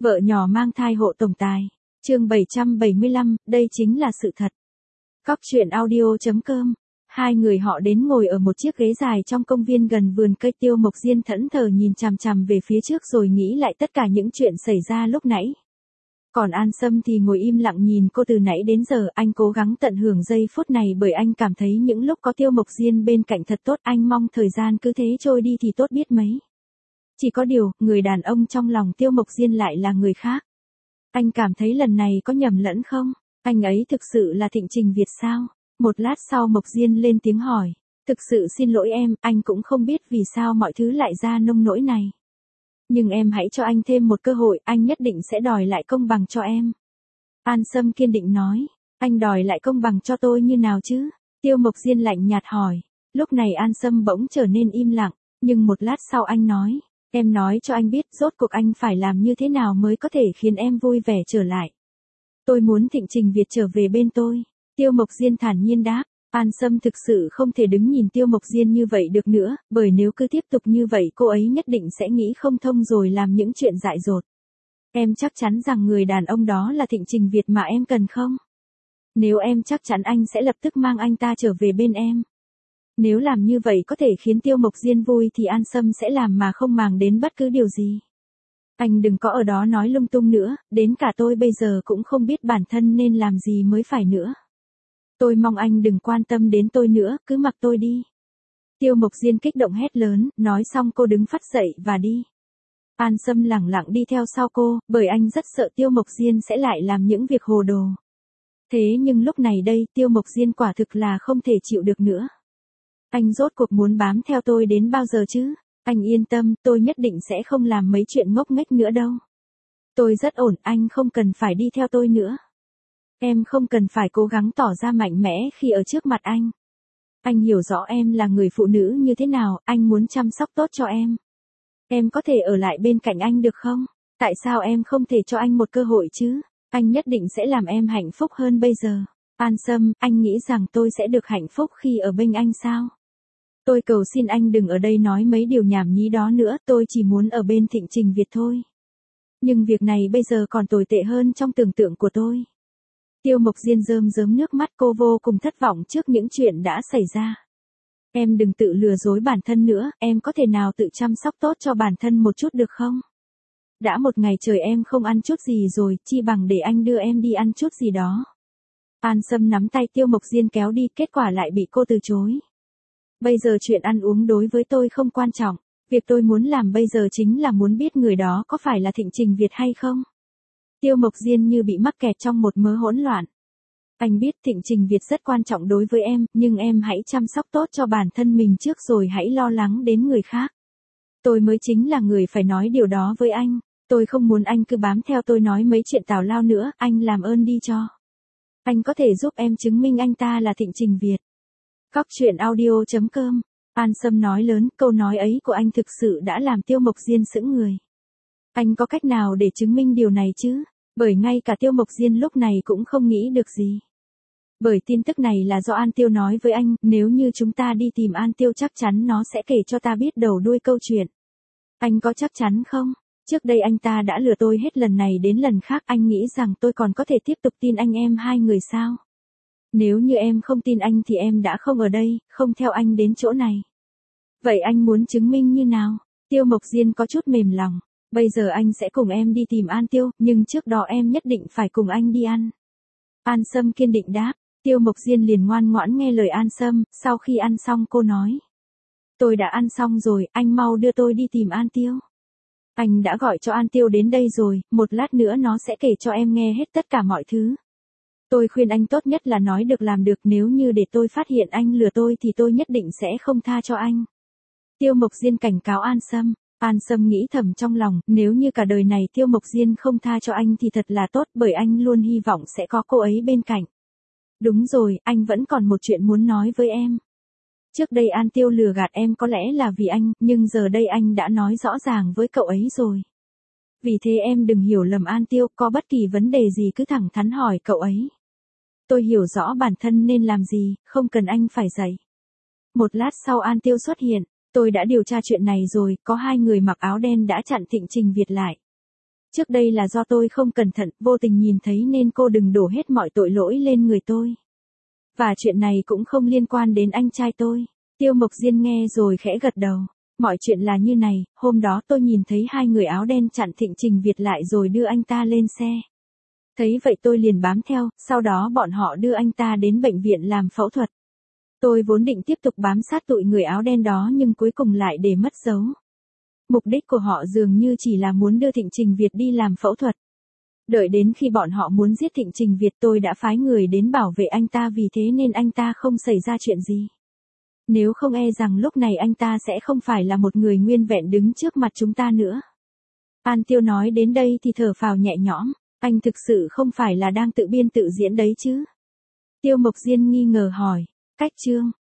Vợ nhỏ mang thai hộ tổng tài. Chương 775, đây chính là sự thật. Cóc truyện audio.com. Hai người họ đến ngồi ở một chiếc ghế dài trong công viên gần vườn cây. Tiêu Mộc Diên thẫn thờ nhìn chằm chằm về phía trước rồi nghĩ lại tất cả những chuyện xảy ra lúc nãy. Còn An Sâm thì ngồi im lặng nhìn cô từ nãy đến giờ. Anh cố gắng tận hưởng giây phút này bởi anh cảm thấy những lúc có Tiêu Mộc Diên bên cạnh thật tốt. Anh mong thời gian cứ thế trôi đi thì tốt biết mấy. Chỉ có điều, người đàn ông trong lòng Tiêu Mộc Diên lại là người khác. Anh cảm thấy lần này có nhầm lẫn không? Anh ấy thực sự là Thịnh Trình Việt sao? Một lát sau Mộc Diên lên tiếng hỏi. Thực sự xin lỗi em, anh cũng không biết vì sao mọi thứ lại ra nông nỗi này. Nhưng em hãy cho anh thêm một cơ hội, anh nhất định sẽ đòi lại công bằng cho em. An Sâm kiên định nói. Anh đòi lại công bằng cho tôi như nào chứ? Tiêu Mộc Diên lạnh nhạt hỏi. Lúc này An Sâm bỗng trở nên im lặng, nhưng một lát sau anh nói. Em nói cho anh biết rốt cuộc anh phải làm như thế nào mới có thể khiến em vui vẻ trở lại. Tôi muốn Thịnh Trình Việt trở về bên tôi. Tiêu Mộc Diên thản nhiên đáp. An Sâm thực sự không thể đứng nhìn Tiêu Mộc Diên như vậy được nữa, bởi nếu cứ tiếp tục như vậy cô ấy nhất định sẽ nghĩ không thông rồi làm những chuyện dại dột. Em chắc chắn rằng người đàn ông đó là Thịnh Trình Việt mà em cần không? Nếu em chắc chắn anh sẽ lập tức mang anh ta trở về bên em. Nếu làm như vậy có thể khiến Tiêu Mộc Diên vui thì An Sâm sẽ làm mà không màng đến bất cứ điều gì. Anh đừng có ở đó nói lung tung nữa, đến cả tôi bây giờ cũng không biết bản thân nên làm gì mới phải nữa. Tôi mong anh đừng quan tâm đến tôi nữa, cứ mặc tôi đi. Tiêu Mộc Diên kích động hét lớn, nói xong cô đứng phắt dậy và đi. An Sâm lẳng lặng đi theo sau cô, bởi anh rất sợ Tiêu Mộc Diên sẽ lại làm những việc hồ đồ. Thế nhưng lúc này đây Tiêu Mộc Diên quả thực là không thể chịu được nữa. Anh rốt cuộc muốn bám theo tôi đến bao giờ chứ? Anh yên tâm, tôi nhất định sẽ không làm mấy chuyện ngốc nghếch nữa đâu. Tôi rất ổn, anh không cần phải đi theo tôi nữa. Em không cần phải cố gắng tỏ ra mạnh mẽ khi ở trước mặt anh. Anh hiểu rõ em là người phụ nữ như thế nào, anh muốn chăm sóc tốt cho em. Em có thể ở lại bên cạnh anh được không? Tại sao em không thể cho anh một cơ hội chứ? Anh nhất định sẽ làm em hạnh phúc hơn bây giờ. An Sâm, anh nghĩ rằng tôi sẽ được hạnh phúc khi ở bên anh sao? Tôi cầu xin anh đừng ở đây nói mấy điều nhảm nhí đó nữa, tôi chỉ muốn ở bên Thịnh Trình Việt thôi. Nhưng việc này bây giờ còn tồi tệ hơn trong tưởng tượng của tôi. Tiêu Mộc Diên rơm rớm nước mắt, cô vô cùng thất vọng trước những chuyện đã xảy ra. Em đừng tự lừa dối bản thân nữa, em có thể nào tự chăm sóc tốt cho bản thân một chút được không? Đã một ngày trời em không ăn chút gì rồi, chi bằng để anh đưa em đi ăn chút gì đó. An Sâm nắm tay Tiêu Mộc Diên kéo đi, kết quả lại bị cô từ chối. Bây giờ chuyện ăn uống đối với tôi không quan trọng, việc tôi muốn làm bây giờ chính là muốn biết người đó có phải là Thịnh Trình Việt hay không. Tiêu Mộc Diên như bị mắc kẹt trong một mớ hỗn loạn. Anh biết Thịnh Trình Việt rất quan trọng đối với em, nhưng em hãy chăm sóc tốt cho bản thân mình trước rồi hãy lo lắng đến người khác. Tôi mới chính là người phải nói điều đó với anh, tôi không muốn anh cứ bám theo tôi nói mấy chuyện tào lao nữa, anh làm ơn đi cho. Anh có thể giúp em chứng minh anh ta là Thịnh Trình Việt. Cóc truyện audio.com. An Sâm nói lớn, câu nói ấy của anh thực sự đã làm Tiêu Mộc Diên sững người. Anh có cách nào để chứng minh điều này chứ? Bởi ngay cả Tiêu Mộc Diên lúc này cũng không nghĩ được gì. Bởi tin tức này là do An Tiêu nói với anh, nếu như chúng ta đi tìm An Tiêu chắc chắn nó sẽ kể cho ta biết đầu đuôi câu chuyện. Anh có chắc chắn không? Trước đây anh ta đã lừa tôi hết lần này đến lần khác, anh nghĩ rằng tôi còn có thể tiếp tục tin anh em hai người sao? Nếu như em không tin anh thì em đã không ở đây, không theo anh đến chỗ này. Vậy anh muốn chứng minh như nào? Tiêu Mộc Diên có chút mềm lòng. Bây giờ anh sẽ cùng em đi tìm An Tiêu, nhưng trước đó em nhất định phải cùng anh đi ăn. An Sâm kiên định đáp. Tiêu Mộc Diên liền ngoan ngoãn nghe lời An Sâm, sau khi ăn xong cô nói. Tôi đã ăn xong rồi, anh mau đưa tôi đi tìm An Tiêu. Anh đã gọi cho An Tiêu đến đây rồi, một lát nữa nó sẽ kể cho em nghe hết tất cả mọi thứ. Tôi khuyên anh tốt nhất là nói được làm được, nếu như để tôi phát hiện anh lừa tôi thì tôi nhất định sẽ không tha cho anh. Tiêu Mộc Diên cảnh cáo An Sâm. An Sâm nghĩ thầm trong lòng, nếu như cả đời này Tiêu Mộc Diên không tha cho anh thì thật là tốt, bởi anh luôn hy vọng sẽ có cô ấy bên cạnh. Đúng rồi, anh vẫn còn một chuyện muốn nói với em. Trước đây An Tiêu lừa gạt em có lẽ là vì anh, nhưng giờ đây anh đã nói rõ ràng với cậu ấy rồi. Vì thế em đừng hiểu lầm An Tiêu, có bất kỳ vấn đề gì cứ thẳng thắn hỏi cậu ấy. Tôi hiểu rõ bản thân nên làm gì, không cần anh phải dạy. Một lát sau An Tiêu xuất hiện. Tôi đã điều tra chuyện này rồi, có hai người mặc áo đen đã chặn Thịnh Trình Việt lại. Trước đây là do tôi không cẩn thận, vô tình nhìn thấy nên cô đừng đổ hết mọi tội lỗi lên người tôi. Và chuyện này cũng không liên quan đến anh trai tôi. Tiêu Mộc Diên nghe rồi khẽ gật đầu. Mọi chuyện là như này, hôm đó tôi nhìn thấy hai người áo đen chặn Thịnh Trình Việt lại rồi đưa anh ta lên xe. Thấy vậy tôi liền bám theo, sau đó bọn họ đưa anh ta đến bệnh viện làm phẫu thuật. Tôi vốn định tiếp tục bám sát tụi người áo đen đó nhưng cuối cùng lại để mất dấu. Mục đích của họ dường như chỉ là muốn đưa Thịnh Trình Việt đi làm phẫu thuật. Đợi đến khi bọn họ muốn giết Thịnh Trình Việt tôi đã phái người đến bảo vệ anh ta, vì thế nên anh ta không xảy ra chuyện gì. Nếu không e rằng lúc này anh ta sẽ không phải là một người nguyên vẹn đứng trước mặt chúng ta nữa. An Tiêu nói đến đây thì thở phào nhẹ nhõm, anh thực sự không phải là đang tự biên tự diễn đấy chứ? Tiêu Mộc Diên nghi ngờ hỏi, cách chương.